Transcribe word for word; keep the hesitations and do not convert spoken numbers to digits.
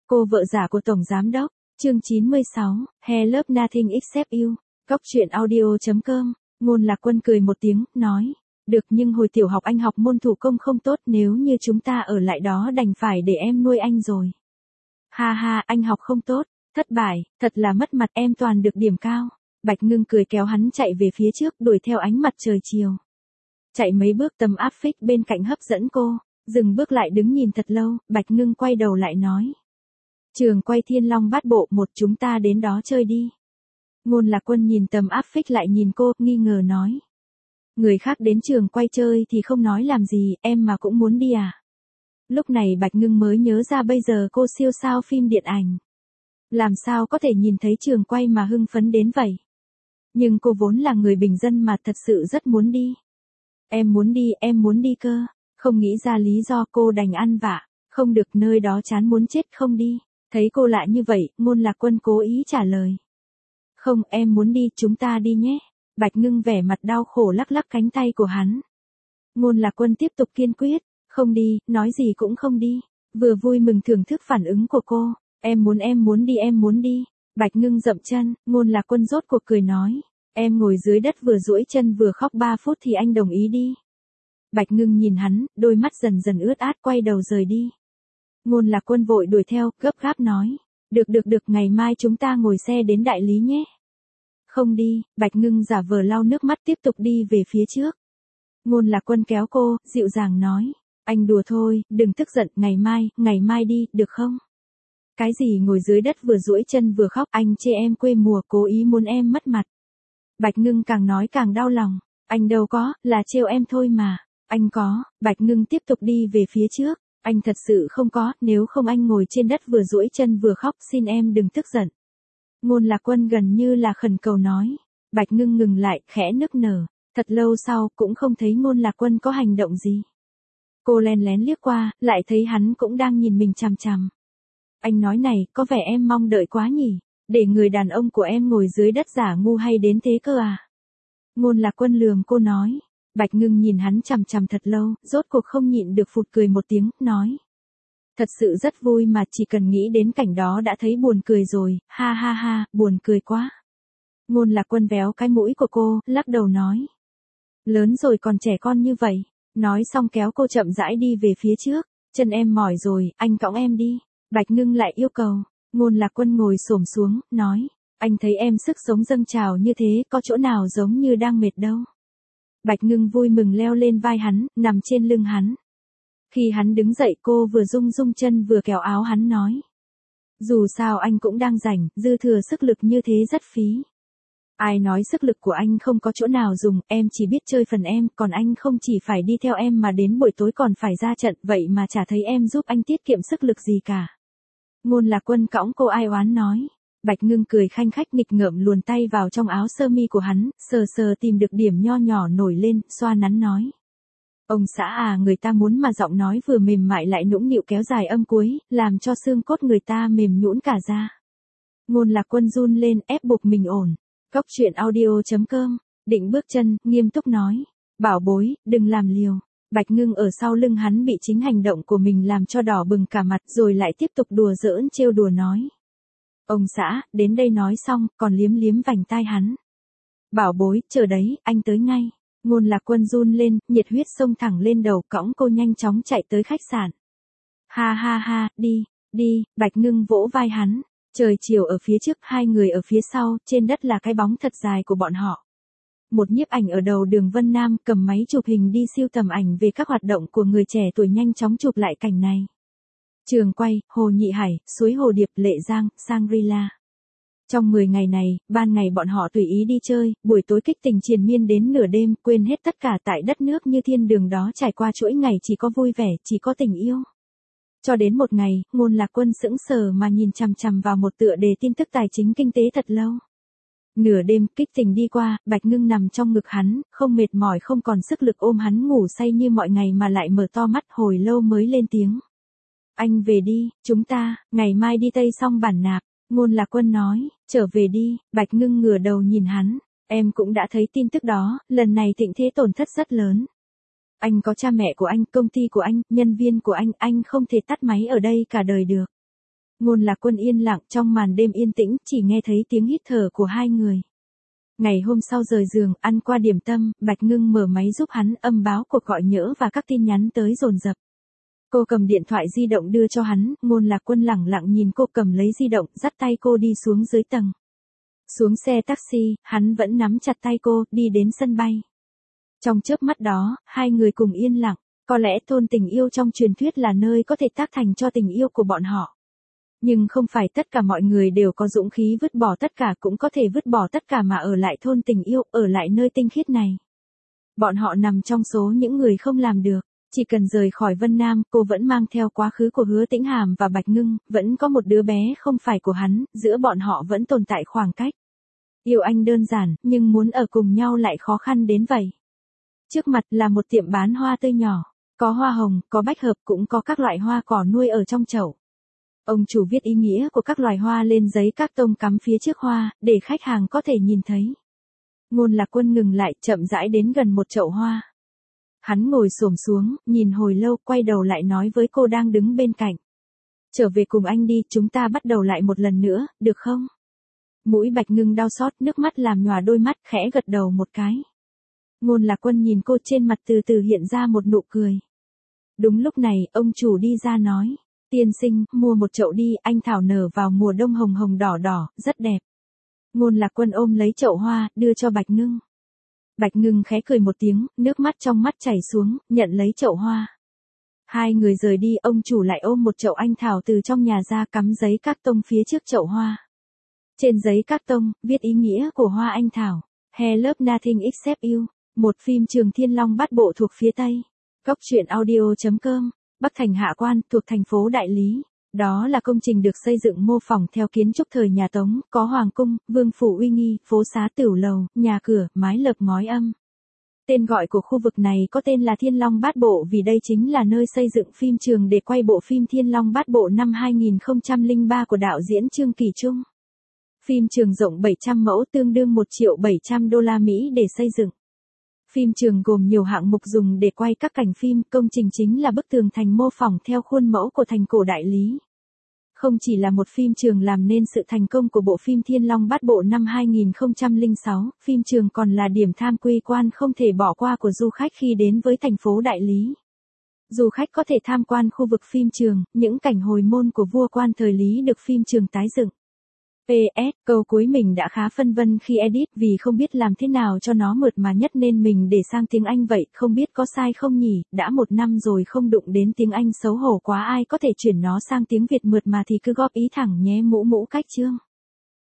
Cô vợ giả của Tổng Giám Đốc, chương chín mươi sáu, He Love Nothing Except You, Cóc truyện audio chấm com, Ngôn Lạc Quân cười một tiếng, nói, được nhưng hồi tiểu học anh học môn thủ công không tốt, nếu như chúng ta ở lại đó đành phải để em nuôi anh rồi. Ha ha, anh học không tốt, thất bại, thật là mất mặt, em toàn được điểm cao. Bạch Ngưng cười kéo hắn chạy về phía trước, đuổi theo ánh mặt trời chiều. Chạy mấy bước tấm áp phích bên cạnh hấp dẫn cô, dừng bước lại đứng nhìn thật lâu, Bạch Ngưng quay đầu lại nói. Trường quay Thiên Long Bát Bộ một, chúng ta đến đó chơi đi. Ngôn Lạc Quân nhìn tấm áp phích lại nhìn cô, nghi ngờ nói. Người khác đến trường quay chơi thì không nói làm gì, em mà cũng muốn đi à? Lúc này Bạch Ngưng mới nhớ ra bây giờ cô siêu sao phim điện ảnh. Làm sao có thể nhìn thấy trường quay mà hưng phấn đến vậy? Nhưng cô vốn là người bình dân mà thật sự rất muốn đi. Em muốn đi, em muốn đi cơ. Không nghĩ ra lý do, cô đành ăn vạ. Không được, nơi đó chán muốn chết, không đi. Thấy cô lại như vậy, Ngôn Lạc Quân cố ý trả lời. Không, em muốn đi, chúng ta đi nhé. Bạch Ngưng vẻ mặt đau khổ lắc lắc cánh tay của hắn. Ngôn Lạc Quân tiếp tục kiên quyết. Không đi, nói gì cũng không đi. Vừa vui mừng thưởng thức phản ứng của cô. Em muốn em muốn đi em muốn đi. Bạch Ngưng dậm chân, Ngôn Lạc Quân rốt cuộc cười nói. Em ngồi dưới đất vừa duỗi chân vừa khóc ba phút thì anh đồng ý đi. Bạch Ngưng nhìn hắn, đôi mắt dần dần ướt át, quay đầu rời đi. Ngôn Lạc Quân vội đuổi theo, gấp gáp nói. Được được được, ngày mai chúng ta ngồi xe đến đại lý nhé. Không đi, Bạch Ngưng giả vờ lau nước mắt tiếp tục đi về phía trước. Ngôn Lạc Quân kéo cô, dịu dàng nói. Anh đùa thôi, đừng tức giận, ngày mai, ngày mai đi, được không? Cái gì ngồi dưới đất vừa duỗi chân vừa khóc, anh chê em quê mùa, cố ý muốn em mất mặt. Bạch Ngưng càng nói càng đau lòng. Anh đâu có, là trêu em thôi mà. Anh có. Bạch Ngưng tiếp tục đi về phía trước. Anh thật sự không có, nếu không anh ngồi trên đất vừa duỗi chân vừa khóc, xin em đừng tức giận. Ngôn Lạc Quân gần như là khẩn cầu nói. Bạch Ngưng ngừng lại, khẽ nức nở. Thật lâu sau, cũng không thấy Ngôn Lạc Quân có hành động gì. Cô lén lén liếc qua, lại thấy hắn cũng đang nhìn mình chằm chằm. Anh nói này, có vẻ em mong đợi quá nhỉ? Để người đàn ông của em ngồi dưới đất giả ngu hay đến thế cơ à? Ngôn Lạc Quân lườm cô nói. Bạch Ngưng nhìn hắn chằm chằm thật lâu, rốt cuộc không nhịn được phụt cười một tiếng, nói. Thật sự rất vui mà, chỉ cần nghĩ đến cảnh đó đã thấy buồn cười rồi, ha ha ha, buồn cười quá. Ngôn Lạc Quân véo cái mũi của cô, lắc đầu nói. Lớn rồi còn trẻ con như vậy. Nói xong kéo cô chậm rãi đi về phía trước. Chân em mỏi rồi, anh cõng em đi. Bạch Ngưng lại yêu cầu. Ngôn Lạc Quân ngồi xổm xuống, nói. Anh thấy em sức sống dâng trào như thế, có chỗ nào giống như đang mệt đâu. Bạch Ngưng vui mừng leo lên vai hắn, nằm trên lưng hắn. Khi hắn đứng dậy, cô vừa rung rung chân vừa kéo áo hắn nói. Dù sao anh cũng đang rảnh, dư thừa sức lực như thế rất phí. Ai nói sức lực của anh không có chỗ nào dùng, em chỉ biết chơi phần em, còn anh không chỉ phải đi theo em mà đến buổi tối còn phải ra trận, vậy mà chả thấy em giúp anh tiết kiệm sức lực gì cả. Ngôn Lạc Quân cõng cô ai oán nói. Bạch Ngưng cười khanh khách nghịch ngợm luồn tay vào trong áo sơ mi của hắn, sờ sờ tìm được điểm nho nhỏ nổi lên, xoa nắn nói. Ông xã à, người ta muốn mà giọng nói vừa mềm mại lại nũng nịu kéo dài âm cuối, làm cho xương cốt người ta mềm nhũn cả ra. Ngôn Lạc Quân run lên, ép buộc mình ổn. Cóc truyện audio chấm com, định bước chân, nghiêm túc nói. Bảo bối, đừng làm liều. Bạch Ngưng ở sau lưng hắn bị chính hành động của mình làm cho đỏ bừng cả mặt, rồi lại tiếp tục đùa giỡn trêu đùa nói. Ông xã, đến đây nói xong, còn liếm liếm vành tai hắn. Bảo bối, chờ đấy, anh tới ngay. Ngôn Lạc Quân run lên, nhiệt huyết xông thẳng lên đầu, cõng cô nhanh chóng chạy tới khách sạn. Ha ha ha, đi, đi, Bạch Ngưng vỗ vai hắn. Trời chiều ở phía trước, hai người ở phía sau, trên đất là cái bóng thật dài của bọn họ. Một nhiếp ảnh ở đầu đường Vân Nam cầm máy chụp hình đi siêu tầm ảnh về các hoạt động của người trẻ tuổi, nhanh chóng chụp lại cảnh này. Trường quay, Hồ Nhị Hải, suối Hồ Điệp, Lệ Giang, Shangri-La. Trong mười ngày này, ban ngày bọn họ tùy ý đi chơi, buổi tối kích tình triền miên đến nửa đêm, quên hết tất cả tại đất nước như thiên đường đó, trải qua chuỗi ngày chỉ có vui vẻ, chỉ có tình yêu. Cho đến một ngày, Ngôn Lạc Quân sững sờ mà nhìn chằm chằm vào một tựa đề tin tức tài chính kinh tế thật lâu. Nửa đêm, kích tình đi qua, Bạch Ngưng nằm trong ngực hắn, không mệt mỏi không còn sức lực ôm hắn ngủ say như mọi ngày mà lại mở to mắt hồi lâu mới lên tiếng. Anh về đi, chúng ta, ngày mai đi Tây Song Bản Nạp. Ngôn Lạc Quân nói, trở về đi. Bạch Ngưng ngửa đầu nhìn hắn. Em cũng đã thấy tin tức đó, lần này Thịnh Thế tổn thất rất lớn. Anh có cha mẹ của anh, công ty của anh, nhân viên của anh, anh không thể tắt máy ở đây cả đời được. Ngôn Lạc Quân yên lặng trong màn đêm yên tĩnh, chỉ nghe thấy tiếng hít thở của hai người. Ngày hôm sau rời giường, ăn qua điểm tâm, Bạch Ngưng mở máy giúp hắn, âm báo cuộc gọi nhỡ và các tin nhắn tới dồn dập. Cô cầm điện thoại di động đưa cho hắn, Ngôn Lạc Quân lẳng lặng nhìn cô cầm lấy di động, dắt tay cô đi xuống dưới tầng. Xuống xe taxi, hắn vẫn nắm chặt tay cô, đi đến sân bay. Trong chớp mắt đó, hai người cùng yên lặng, có lẽ thôn tình yêu trong truyền thuyết là nơi có thể tác thành cho tình yêu của bọn họ. Nhưng không phải tất cả mọi người đều có dũng khí vứt bỏ tất cả, cũng có thể vứt bỏ tất cả mà ở lại thôn tình yêu, ở lại nơi tinh khiết này. Bọn họ nằm trong số những người không làm được. Chỉ cần rời khỏi Vân Nam, cô vẫn mang theo quá khứ của Hứa Tĩnh Hàm và Bạch Ngưng, vẫn có một đứa bé không phải của hắn, giữa bọn họ vẫn tồn tại khoảng cách. Yêu anh đơn giản, nhưng muốn ở cùng nhau lại khó khăn đến vậy. Trước mặt là một tiệm bán hoa tươi nhỏ, có hoa hồng, có bách hợp, cũng có các loại hoa cỏ nuôi ở trong chậu. Ông chủ viết ý nghĩa của các loài hoa lên giấy các tông cắm phía trước hoa, để khách hàng có thể nhìn thấy. Ngôn Lạc Quân ngừng lại, chậm rãi đến gần một chậu hoa. Hắn ngồi xổm xuống, nhìn hồi lâu, quay đầu lại nói với cô đang đứng bên cạnh. Trở về cùng anh đi, chúng ta bắt đầu lại một lần nữa, được không? Mũi Bạch Ngưng đau xót, nước mắt làm nhòa đôi mắt, khẽ gật đầu một cái. Ngôn Lạc Quân nhìn cô, trên mặt từ từ hiện ra một nụ cười. Đúng lúc này, ông chủ đi ra nói. Tiên sinh, mua một chậu đi, anh thảo nở vào mùa đông hồng hồng đỏ đỏ, rất đẹp. Ngôn Lạc Quân ôm lấy chậu hoa, đưa cho Bạch Ngưng. Bạch Ngưng khẽ cười một tiếng, nước mắt trong mắt chảy xuống, nhận lấy chậu hoa. Hai người rời đi, ông chủ lại ôm một chậu anh thảo từ trong nhà ra, cắm giấy các tông phía trước chậu hoa. Trên giấy các tông, viết ý nghĩa của hoa anh thảo. He love nothing except you. Một phim trường Thiên Long Bát Bộ thuộc phía Tây. Cốc truyện audio chấm com. Bắc Thành Hạ Quan, thuộc thành phố Đại Lý. Đó là công trình được xây dựng mô phỏng theo kiến trúc thời nhà Tống, có hoàng cung, vương phủ uy nghi, phố xá tửu lầu, nhà cửa, mái lợp ngói âm. Tên gọi của khu vực này có tên là Thiên Long Bát Bộ vì đây chính là nơi xây dựng phim trường để quay bộ phim Thiên Long Bát Bộ năm hai nghìn không trăm lẻ ba của đạo diễn Trương Kỳ Trung. Phim trường rộng bảy trăm mẫu, tương đương một triệu bảy trăm đô la Mỹ để xây dựng. Phim trường gồm nhiều hạng mục dùng để quay các cảnh phim, công trình chính là bức tường thành mô phỏng theo khuôn mẫu của thành cổ Đại Lý. Không chỉ là một phim trường làm nên sự thành công của bộ phim Thiên Long Bát Bộ năm hai nghìn không trăm lẻ sáu, phim trường còn là điểm tham quy quan không thể bỏ qua của du khách khi đến với thành phố Đại Lý. Du khách có thể tham quan khu vực phim trường, những cảnh hồi môn của vua quan thời Lý được phim trường tái dựng. pê ét, câu cuối mình đã khá phân vân khi edit vì không biết làm thế nào cho nó mượt mà nhất nên mình để sang tiếng Anh vậy, không biết có sai không nhỉ, đã một năm rồi không đụng đến tiếng Anh xấu hổ quá, ai có thể chuyển nó sang tiếng Việt mượt mà thì cứ góp ý thẳng nhé. Mũ mũ cách chương.